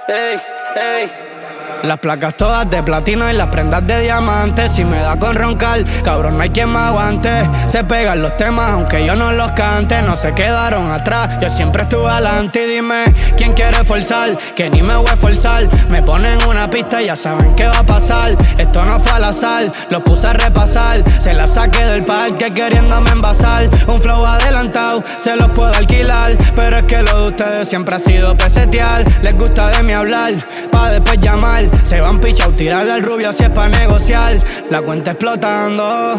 Ey, ey. Las placas todas de platino y las prendas de diamante. Si me da con roncar, cabrón, no hay quien me aguante. Se pegan los temas aunque yo no los cante. No se quedaron atrás, yo siempre estuve adelante. Y dime, ¿quién quiere forzar? Que ni me voy a forzar. Me ponen una pista y ya saben qué va a pasar. Esto no fue al azar, lo puse a repasar. Se la saqué del parque queriéndome envasar. Un flow adelantado, se los puedo alquilar. Pero es que lo de ustedes siempre ha sido pesetear. Les gusta de mí hablar, pa' después llamar. Se van pichados, tirarle al rubio si es pa' negociar. La cuenta explotando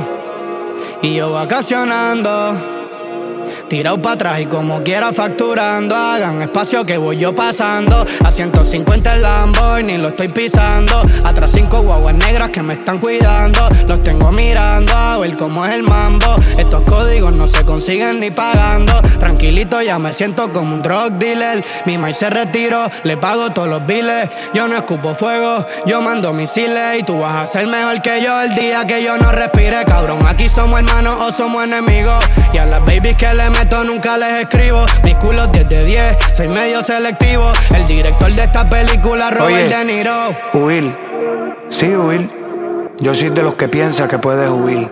y yo vacacionando. Tirado pa' atrás y como quiera facturando. Hagan espacio que voy yo pasando. A 150 el Lambo y ni lo estoy pisando. Atrás 5 guaguas negras que me están cuidando. Los tengo mirando a ver cómo es el mambo. Estos códigos no se consiguen ni pagando. Tranquilito ya me siento como un drug dealer. Mi maíz se retiró, le pago todos los biles. Yo no escupo fuego, yo mando misiles. Y tú vas a ser mejor que yo el día que yo no respire. Cabrón, aquí somos hermanos o somos enemigos. Y a las babies que le meto nunca les escribo. Mis culos 10 de 10, soy medio selectivo. El director de esta película, Robert De Niro. Huir, sí huir. Yo soy de los que piensa que puedes huir.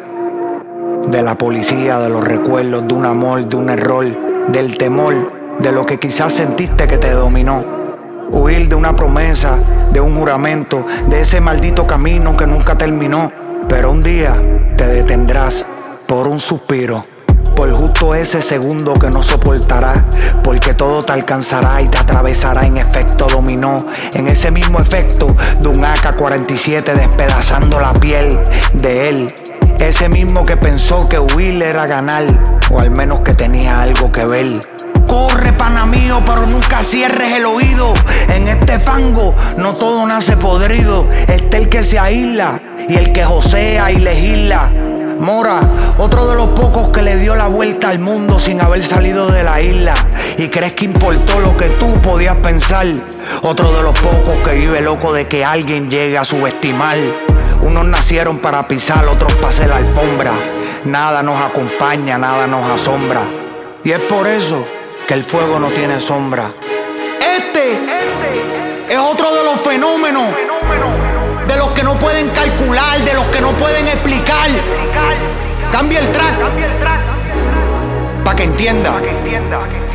De la policía, de los recuerdos, de un amor, de un error, del temor, de lo que quizás sentiste que te dominó. Huir de una promesa, de un juramento, de ese maldito camino que nunca terminó. Pero un día te detendrás por un suspiro, por justo ese segundo que no soportarás, porque todo te alcanzará y te atravesará en efecto dominó. En ese mismo efecto de un AK-47 despedazando la piel de él. Ese mismo que pensó que huir era ganar, o al menos que tenía algo que ver. Corre, pana mío, pero nunca cierres el oído. En este fango no todo nace podrido. Está el que se aísla y el que josea y legisla. Mora, otro de los pocos que le dio la vuelta al mundo sin haber salido de la isla. ¿Y crees que importó lo que tú podías pensar? Otro de los pocos que vive loco de que alguien llegue a subestimar. Unos nacieron para pisar, otros para hacer la alfombra. Nada nos acompaña, nada nos asombra. Y es por eso que el fuego no tiene sombra. Este es otro de los fenómenos, de los que no pueden calcular, de los que no pueden explicar. Cambia el track, pa' que entienda.